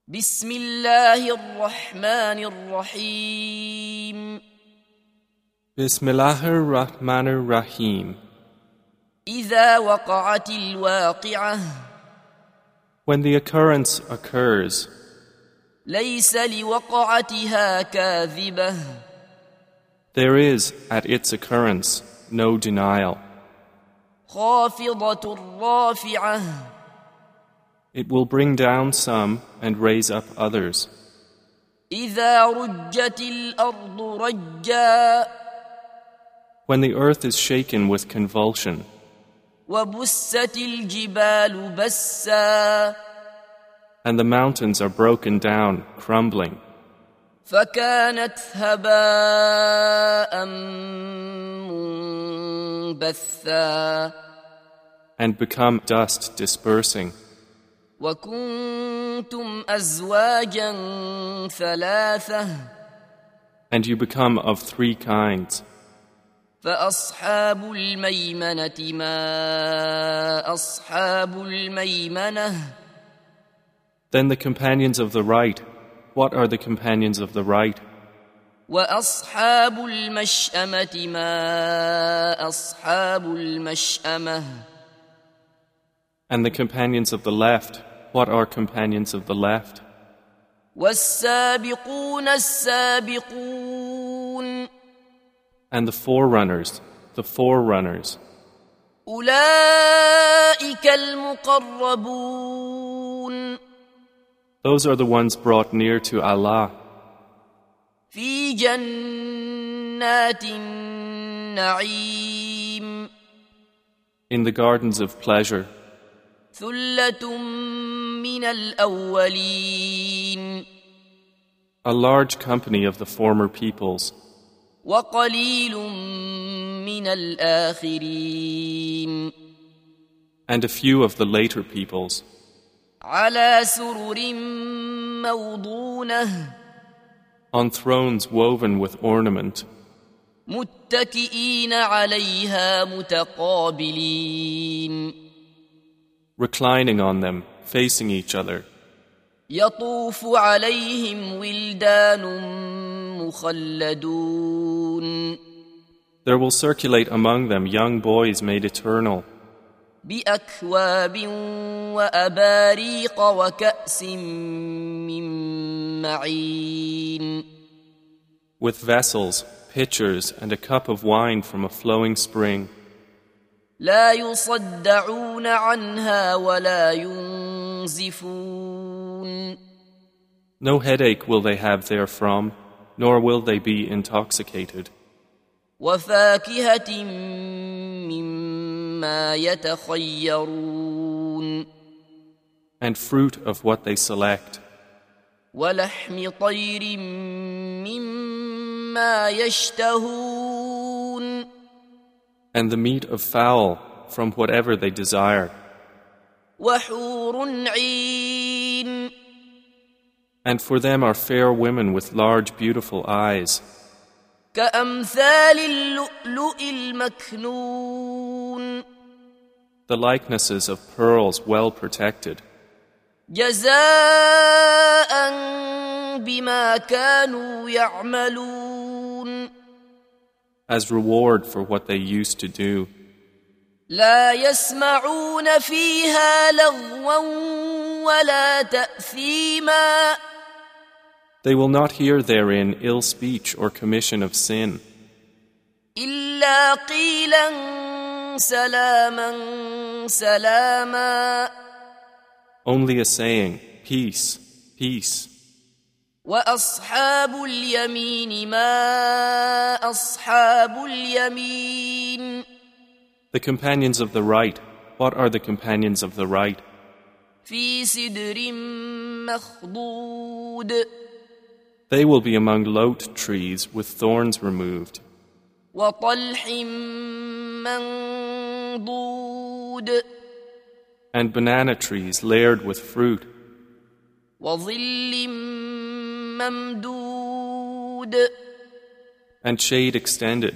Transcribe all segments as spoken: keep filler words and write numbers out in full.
بسم الله الرحمن الرحيم Bismillahir Rahmanir Rahim. إذا وقعت الواقعة When the occurrence occurs, ليس لوقعتها كاذبة there is at its occurrence no denial. خافضة رافعة It will bring down some and raise up others. إذا رجت الأرض رجا When the earth is shaken with convulsion, وبست الجبال بسا and the mountains are broken down, crumbling, فكانت هباء منبثا and become dust dispersing, وكنتم أزواجا ثلاثة and you become of three kinds. فأصحاب الميمنة ما أصحاب الميمنة Then the companions of the right, what are the companions of the right? وأصحاب المشأمة ما أصحاب المشأمة And the companions of the left, what are companions of the left? والسابقون السابقون And the forerunners, the forerunners. أولئك المقربون Those are the ones brought near to Allah في جنات النعيم in the gardens of pleasure. ثلة من الأولين A large company of the former peoples وقليل من الآخرين and a few of the later peoples على سرر موضونة on thrones woven with ornament, متكئين عليها متقابلين reclining on them, facing each other. يطوف عليهم ولدان مخلدون There will circulate among them young boys made eternal بأكواب وأباريق وكأس من معين with vessels, pitchers, and a cup of wine from a flowing spring. لا يصدعون عنها ولا ينزفون No headache will they have therefrom, nor will they be intoxicated. وفاكهة مما يتخيرون And fruit of what they select, ولحم طير مما يشتهون and the meat of fowl from whatever they desire. وحور عين And for them are fair women with large beautiful eyes, كأمثال اللؤلؤ المكنون the likenesses of pearls well protected, جزاء بما كانوا يعملون as reward for what they used to do. لا يسمعون فيها لغوا ولا تأثيما They will not hear therein ill speech or commission of sin, إلا قيلا سلاما سلاما only a saying, peace, peace. وأصحاب اليمين ما أصحاب اليمين The companions of the right, what are the companions of the right? في سدر مخضود They will be among lote trees with thorns removed, وطلح منضود and banana trees layered with fruit, وظل ممدود and shade extended,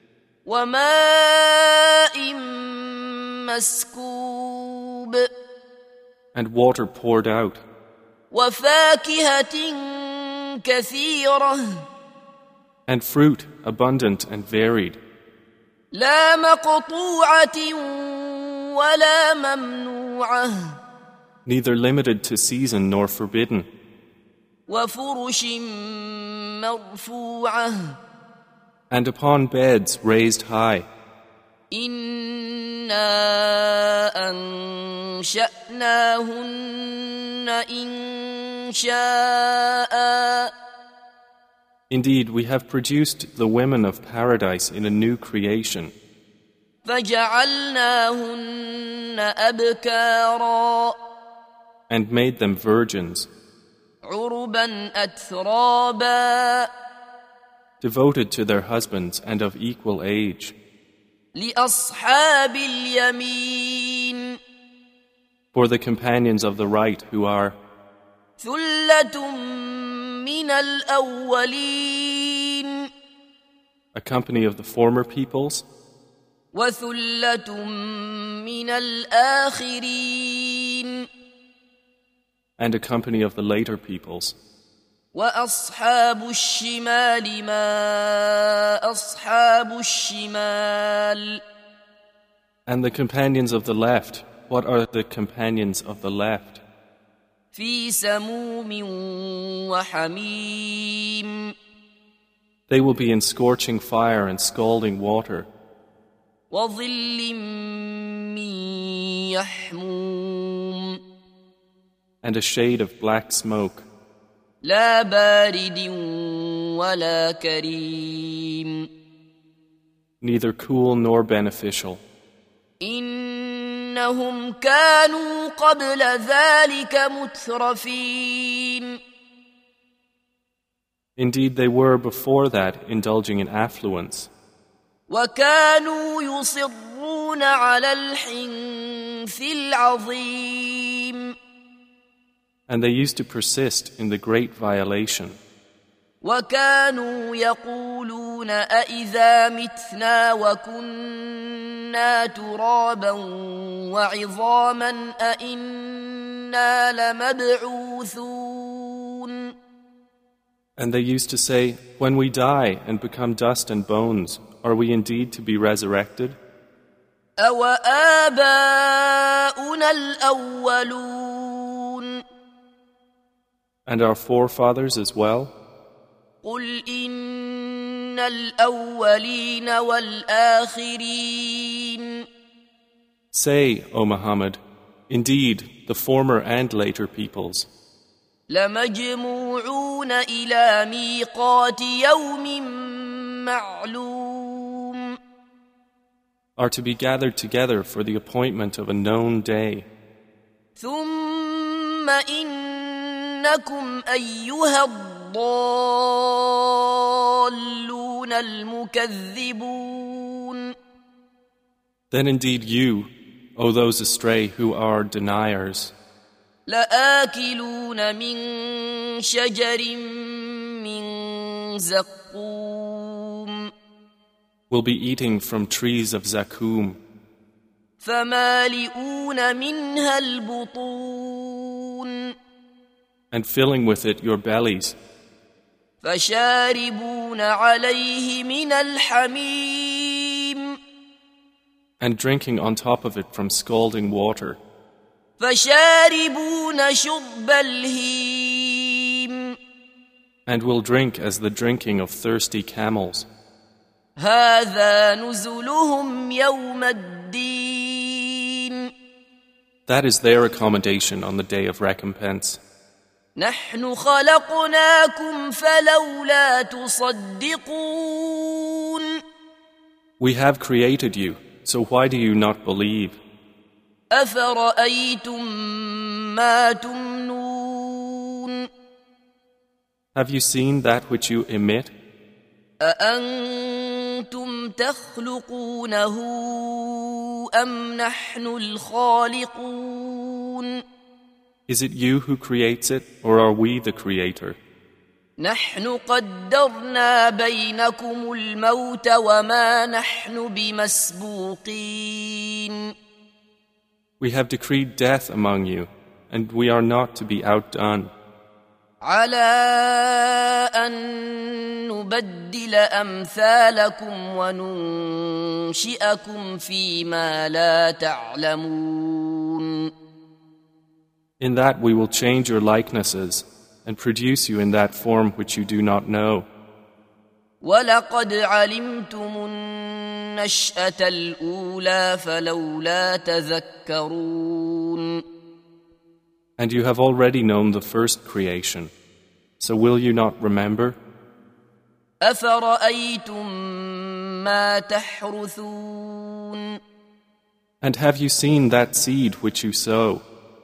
وماء مسكوب and water poured out, وفاكهة كثيرة and fruit abundant and varied, لا مقطوعة ولا ممنوعة neither limited to season nor forbidden, وفرش مرفوعة and upon beds raised high. إنا أنشأناهن إن شاء Indeed, we have produced the women of paradise in a new creation, فجعلناهن أبكارا and made them virgins, عربا أترابا devoted to their husbands and of equal age, لأصحاب اليمين for the companions of the right who are ثلة من الأولين a company of the former peoples وثلة من الآخرين and a company of the later peoples. وأصحاب الشمال ما أصحاب الشمال And the companions of the left, what are the companions of the left? في سموم وحميم They will be in scorching fire and scalding water, وظل من يحموم and a shade of black smoke, لا بارد ولا كريم neither cool nor beneficial. إنهم كانوا قبل ذلك مترفين Indeed, they were before that indulging in affluence, وكانوا يصرون على الحنث العظيم and they used to persist in the great violation. وكانوا يقولون أإذا متنا وكنا ترابا وعظاما أإنا لمبعوثون And they used to say, when we die and become dust and bones, are we indeed to be resurrected? أوآباؤنا الأولون And our forefathers as well? قل إن الأولين والآخرين Say, O Muhammad, indeed, the former and later peoples لمجموعون إلى ميقات يوم معلوم are to be gathered together for the appointment of a known day. ثم إنكم أيها الضالون المكذبون Then indeed you, O those astray who are deniers, لآكلون من شجر من زقوم will be eating from trees of zakum, فمالئون منها البطون and filling with it your bellies, فشاربون عليه من الحميم and drinking on top of it from scalding water, فشاربون شرب الهيم and will drink as the drinking of thirsty camels. هذا نزلهم يوم الدين That is their accommodation on the day of recompense. نحن خلقناكم فلولا تصدقون We have created you, so why do you not believe? أفرأيتم ما تمنون Have you seen that which you emit? أأنتم تخلقونه أم نحن الخالقون Is it you who creates it, or are we the creator? نحن قدرنا بينكم الموت وما نحن بمسبوقين We have decreed death among you, and we are not to be outdone. على أن نبدل أمثالكم وننشئكم فيما لا تعلمون. In that we will change your likenesses and produce you in that form which you do not know. وَلَقَدْ عَلِمْتُمُ النَّشْأَةَ الْأُولَى فَلَوْلَا تَذَكَّرُونَ. And you have already known the first creation, so will you not remember? أَفَرَأَيْتُم مَّا تَحْرُثُونَ. And have you seen that seed which you sow?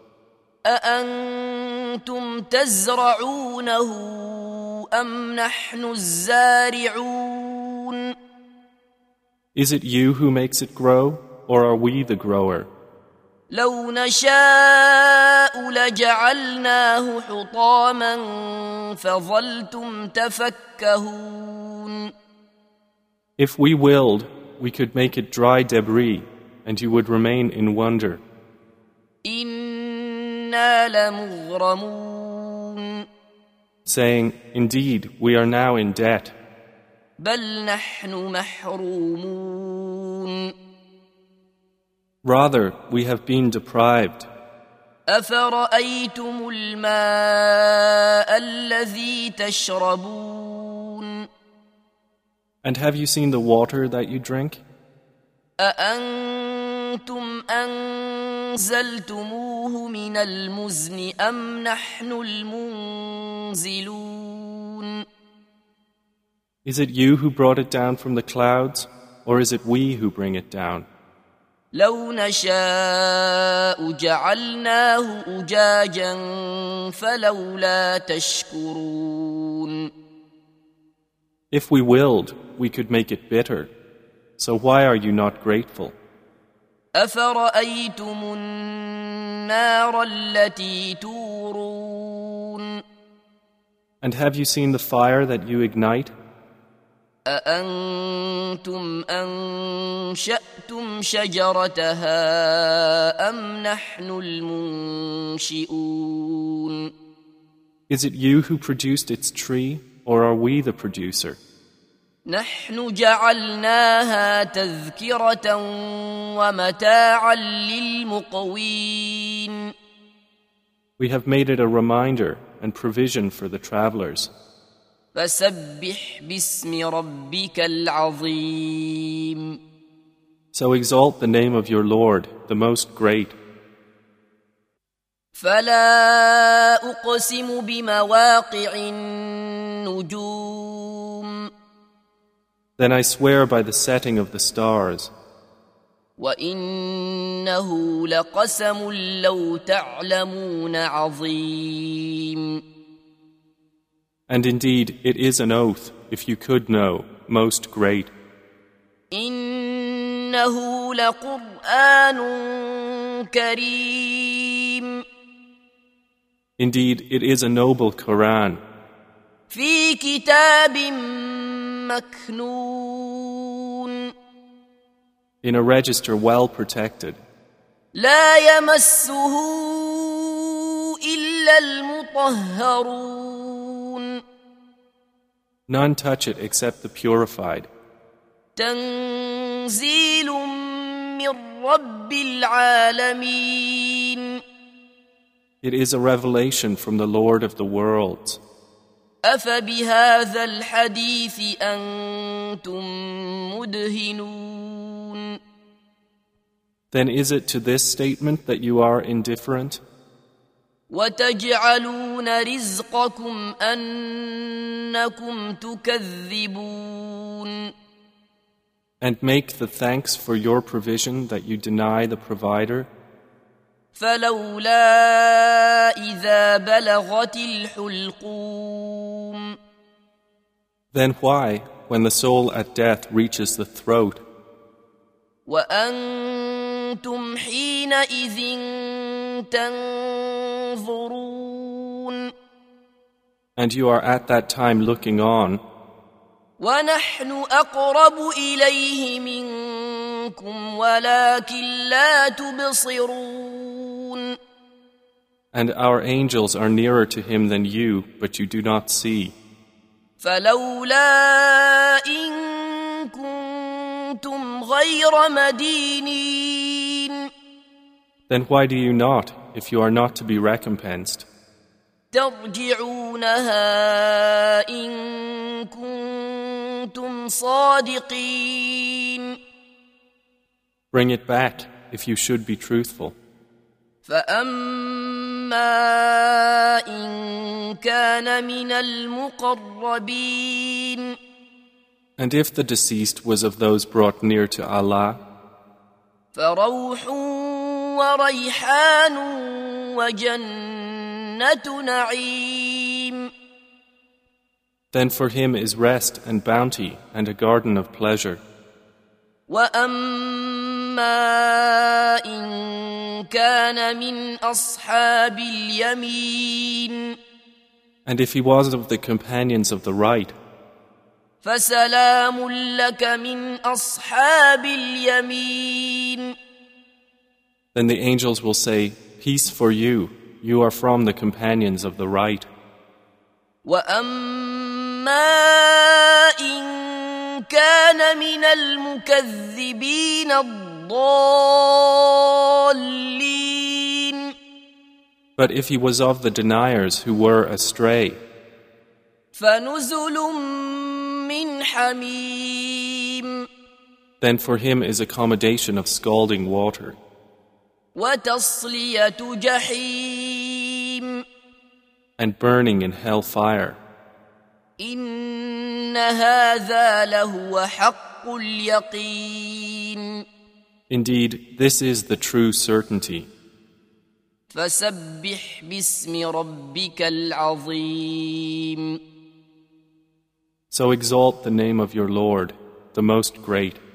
أَأَنتُمْ تَزْرَعُونَهُ أَمْ نَحْنُ الزَّارِعُونَ. Is it you who makes it grow, or are we the grower? لو نشاء لجعلناه حطاما فظلتم تفكهون. If we willed, we could make it dry debris, and you would remain in wonder. إنا لمغرمون. Saying, indeed, we are now in debt. بل نحن محرومون. Rather, we have been deprived. أفرأيتم الماء الذي تشربون. And have you seen the water that you drink? أأنتم أنزلتموه من المزن أم نحن المنزلون. Is it you who brought it down from the clouds, or is it we who bring it down? لو نشاء جعلناه أجاجا فلولا تشكرون. If we willed, we could make it bitter. So why are you not grateful? أفرأيتم النار التي تورون. And have you seen the fire that you ignite? أأنتم أنشأتم شجرتها أم نحن المنشئون. Is it you who produced its tree, or are we the producer? نحن جعلناها تذكرة ومتاعا للمقوين. We have made it a reminder and provision for the travelers. فسبح باسم ربك العظيم. So exalt the name of your Lord, the most great. فلا أقسم بمواقع النجوم. Then I swear by the setting of the stars. وإنه لقسم لو تعلمون عظيم. And indeed, it is an oath, if you could know, most great. إنه لقرآن كريم. Indeed, it is a noble Quran. في كتاب مكنون. In a register well protected. لا يمسه إلا المطهرون. None touch it except the purified. تنزيل من رب العالمين. It is a revelation from the Lord of the worlds. أفبهذا الحديث أنتم مدهنون. Then is it to this statement that you are indifferent? وتجعلون رزقكم أنكم تكذبون. And make the thanks for your provision that you deny the provider? فلولا إذا بلغت الحلقوم. Then why, when the soul at death reaches the throat, وأنتم حينئذ تنظرون. and you are at that time looking on, ونحن أقرب إليه منكم ولكن لا تبصرون. And our angels are nearer to him than you, but you do not see. فلولا إن كنتم غير مدينين Then why do you not, if you are not to be recompensed? ترجعونها إن كنتم صادقين Bring it back, if you should be truthful. فأما إن كان من المقربين And if the deceased was of those brought near to Allah, فروح وريحان وجنة نعيم then for him is rest and bounty and a garden of pleasure. وأما إن كان من أصحاب اليمين And if he was of the companions of the right, فسلام لك من أصحاب اليمين then the angels will say, Peace for you, you are from the companions of the right. وأما إن كان من المكذبين الضالين But if he was of the deniers who were astray, فنزل من حميم then for him is accommodation of scalding water, وتصلية جحيم and burning in hell fire. إن هذا لهو حق اليقين Indeed, this is the true certainty. فسبح باسم ربك العظيم So exalt the name of your Lord, the most great.